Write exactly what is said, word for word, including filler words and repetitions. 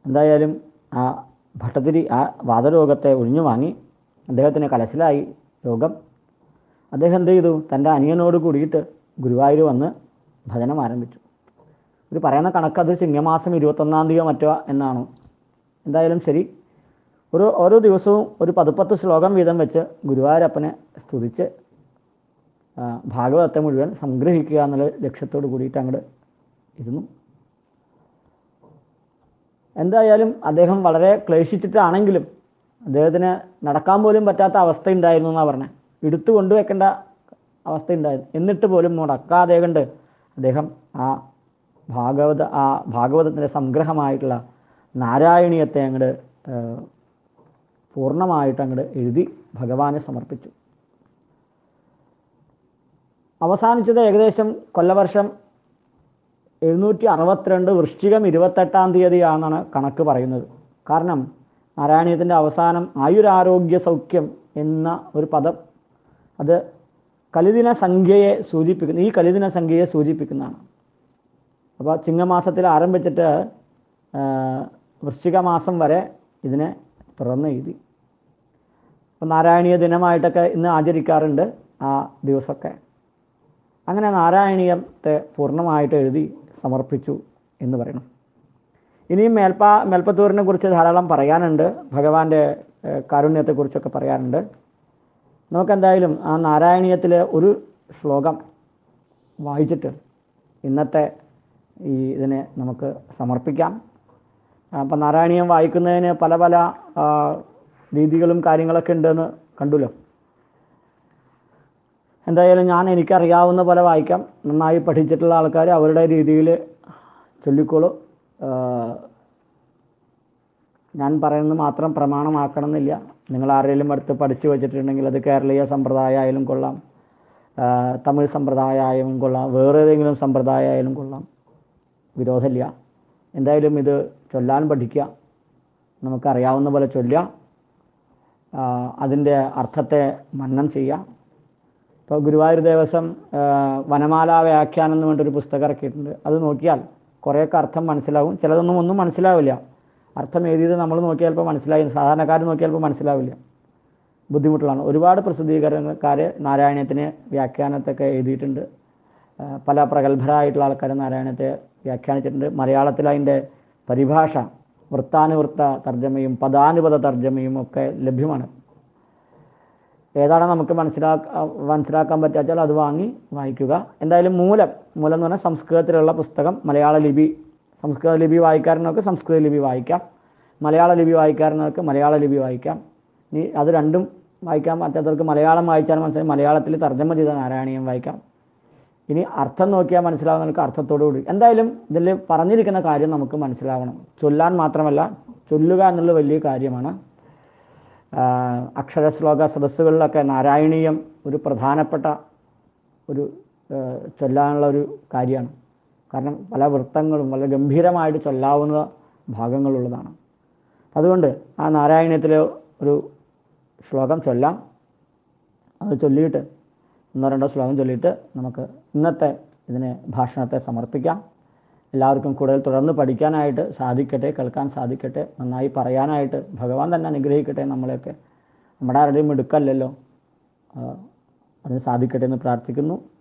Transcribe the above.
എന്തായാലും ആ ഭട്ടതിരി ആ വാദരോഗത്തെ ഒഴിഞ്ഞു വാങ്ങി. അദ്ദേഹത്തിന് കലശലായി രോഗം. അദ്ദേഹം എന്ത് ചെയ്തു? തൻ്റെ അനിയനോട് കൂടിയിട്ട് ഗുരുവായൂർ വന്ന് ഭജനം ആരംഭിച്ചു. ഒരു പറയുന്ന കണക്ക് അത് ചിങ്ങമാസം ഇരുപത്തൊന്നാം തീയതിയോ മറ്റോ എന്നാണ്. എന്തായാലും ശരി, ഒരു ഓരോ ദിവസവും ഒരു പതുപ്പത്ത് ശ്ലോകം വീതം വെച്ച് ഗുരുവായൂരപ്പനെ സ്തുതിച്ച് ഭാഗവതത്തെ മുഴുവൻ സംഗ്രഹിക്കുക എന്നുള്ള ലക്ഷ്യത്തോട് കൂടിയിട്ട് അങ്ങോട്ട് ഇരുന്നു. എന്തായാലും അദ്ദേഹം വളരെ ക്ലേശിച്ചിട്ടാണെങ്കിലും അദ്ദേഹത്തിന് നടക്കാൻ പോലും പറ്റാത്ത അവസ്ഥ ഉണ്ടായിരുന്നു എന്നാണ് പറഞ്ഞത്. എടുത്തു കൊണ്ടുവെക്കേണ്ട അവസ്ഥ ഉണ്ടായിരുന്നു. എന്നിട്ട് പോലും മുടക്കാതെ കണ്ട് അദ്ദേഹം ആ ഭാഗവത ആ ഭാഗവതത്തിൻ്റെ സംഗ്രഹമായിട്ടുള്ള നാരായണീയത്തെ അങ്ങോട്ട് പൂർണ്ണമായിട്ട് അങ്ങോട്ട് എഴുതി ഭഗവാനെ സമർപ്പിച്ചു. അവസാനിച്ചത് ഏകദേശം കൊല്ലവർഷം എഴുന്നൂറ്റി അറുപത്തിരണ്ട് വൃശ്ചികം ഇരുപത്തെട്ടാം തീയതിയാണെന്നാണ് കണക്ക് പറയുന്നത്. കാരണം നാരായണീയത്തിൻ്റെ അവസാനം ആയുരാരോഗ്യ സൗഖ്യം എന്ന ഒരു പദം അത് കലിദിന സംഖ്യയെ സൂചിപ്പിക്കുന്നു. ഈ കലിദിന സംഖ്യയെ സൂചിപ്പിക്കുന്നതാണ്. അപ്പോൾ ചിങ്ങമാസത്തിൽ ആരംഭിച്ചിട്ട് വൃശ്ചിക മാസം വരെ ഇതിനെ തുറന്ന് എഴുതി. അപ്പോൾ നാരായണീയ ദിനമായിട്ടൊക്കെ ഇന്ന് ആചരിക്കാറുണ്ട് ആ ദിവസമൊക്കെ. അങ്ങനെ നാരായണീയത്തെ പൂർണ്ണമായിട്ട് എഴുതി സമർപ്പിച്ചു എന്ന് പറയണം. ഇനിയും മേൽപ്പാ മേൽപ്പത്തൂരിനെ കുറിച്ച് ധാരാളം പറയാനുണ്ട്. ഭഗവാന്റെ കാരുണ്യത്തെക്കുറിച്ചൊക്കെ പറയാനുണ്ട്. നമുക്കെന്തായാലും ആ നാരായണീയത്തിലെ ഒരു ശ്ലോകം വായിച്ചിട്ട് ഇന്നത്തെ ഈ ഇതിനെ നമുക്ക് സമർപ്പിക്കാം. അപ്പം നാരായണീയം വായിക്കുന്നതിന് പല പല രീതികളും കാര്യങ്ങളൊക്കെ ഉണ്ടെന്ന് കണ്ടുല്ലോ. എന്തായാലും ഞാൻ എനിക്കറിയാവുന്ന പോലെ വായിക്കാം. നന്നായി പഠിച്ചിട്ടുള്ള ആൾക്കാർ അവരുടെ രീതിയിൽ ചൊല്ലിക്കോളൂ. ഞാൻ പറയുന്നത് മാത്രം പ്രമാണമാക്കണം എന്നില്ല. നിങ്ങൾ ആരെങ്കിലും അടുത്ത് പഠിച്ചു വെച്ചിട്ടുണ്ടെങ്കിൽ അത് കേരളീയ സമ്പ്രദായമായാലും കൊള്ളാം, തമിഴ് സമ്പ്രദായമായാലും കൊള്ളാം, വേറെ ഏതെങ്കിലും സമ്പ്രദായമായാലും കൊള്ളാം, വിരോധമില്ല. എന്തായാലും ഇത് ചൊല്ലാൻ പഠിക്കുക, നമുക്കറിയാവുന്ന പോലെ ചൊല്ലുക, അതിൻ്റെ അർത്ഥത്തെ മനനം ചെയ്യുക. ഇപ്പോൾ ഗുരുവായൂർ ദേവസ്വം വനമാല വ്യാഖ്യാനം എന്ന് പറഞ്ഞിട്ടൊരു പുസ്തകം ഇറക്കിയിട്ടുണ്ട്. അത് നോക്കിയാൽ കുറേയൊക്കെ അർത്ഥം മനസ്സിലാവും. ചിലതൊന്നും ഒന്നും മനസ്സിലാവില്ല. അർത്ഥം എഴുതിയത് നമ്മൾ നോക്കിയാൽ ഇപ്പോൾ മനസ്സിലായി, സാധാരണക്കാർ നോക്കിയാൽ ഇപ്പോൾ മനസ്സിലാവില്ല, ബുദ്ധിമുട്ടുള്ളതാണ്. ഒരുപാട് പ്രസിദ്ധീകരണക്കാർ നാരായണീയത്തിന് വ്യാഖ്യാനത്തൊക്കെ എഴുതിയിട്ടുണ്ട്. പല പ്രഗത്ഭരായിട്ടുള്ള ആൾക്കാർ നാരായണത്തെ വ്യാഖ്യാനിച്ചിട്ടുണ്ട്. മലയാളത്തിൽ അതിൻ്റെ പരിഭാഷ, വൃത്താനുവൃത്ത തർജ്ജമയും പദാനുപദ തർജ്ജമയും ഒക്കെ ലഭ്യമാണ്. ഏതാണ് നമുക്ക് മനസ്സിലാക്കാൻ മനസ്സിലാക്കാൻ പറ്റാച്ചാൽ അത് വാങ്ങി വായിക്കുക. എന്തായാലും മൂലം മൂലം എന്ന് പറഞ്ഞാൽ സംസ്കൃതത്തിലുള്ള പുസ്തകം, മലയാള ലിപി, സംസ്കൃത ലിപി വായിക്കാരനൊക്കെ സംസ്കൃത ലിപി വായിക്കാം, മലയാള ലിപി വായിക്കാരനൊക്കെ മലയാള ലിപി വായിക്കാം. ഇനി അത് രണ്ടും വായിക്കാൻ പറ്റാത്തവർക്ക് മലയാളം വായിച്ചാൽ മനസ്സിലായി മലയാളത്തിൽ തർജ്ജമ ചെയ്ത നാരായണീയം വായിക്കാം. ഇനി അർത്ഥം നോക്കിയാൽ മനസ്സിലാവുന്നവർക്ക് അർത്ഥത്തോടു കൂടി. എന്തായാലും ഇതിൽ പറഞ്ഞിരിക്കുന്ന കാര്യം നമുക്ക് മനസ്സിലാവണം. ചൊല്ലാൻ മാത്രമല്ല, ചൊല്ലുക എന്നുള്ള വലിയ കാര്യമാണ്. അക്ഷരശ്ലോക സദസ്സുകളിലൊക്കെ നാരായണീയം ഒരു പ്രധാനപ്പെട്ട ഒരു ചൊല്ലാനുള്ള ഒരു കാര്യമാണ്. കാരണം പല വൃത്തങ്ങളും വളരെ ഗംഭീരമായിട്ട് ചൊല്ലാവുന്ന ഭാഗങ്ങളുള്ളതാണ്. അതുകൊണ്ട് ആ നാരായണീയത്തിലെ ഒരു ശ്ലോകം ചൊല്ലാം. അത് ചൊല്ലിയിട്ട് ഒന്നോ രണ്ടോ ശ്ലോകം ചൊല്ലിയിട്ട് നമുക്ക് ഇന്നത്തെ ഇതിനെ ഭാഷണത്തെ സമർപ്പിക്കാം. എല്ലാവർക്കും കൂടുതൽ തുടർന്ന് പഠിക്കാനായിട്ട് സാധിക്കട്ടെ, കേൾക്കാൻ സാധിക്കട്ടെ, നന്നായി പറയാനായിട്ട് ഭഗവാൻ തന്നെ അനുഗ്രഹിക്കട്ടെ. നമ്മളെയൊക്കെ നമ്മുടെ ആരുടെയും എടുക്കല്ലല്ലോ, അതിന് സാധിക്കട്ടെ എന്ന് പ്രാർത്ഥിക്കുന്നു.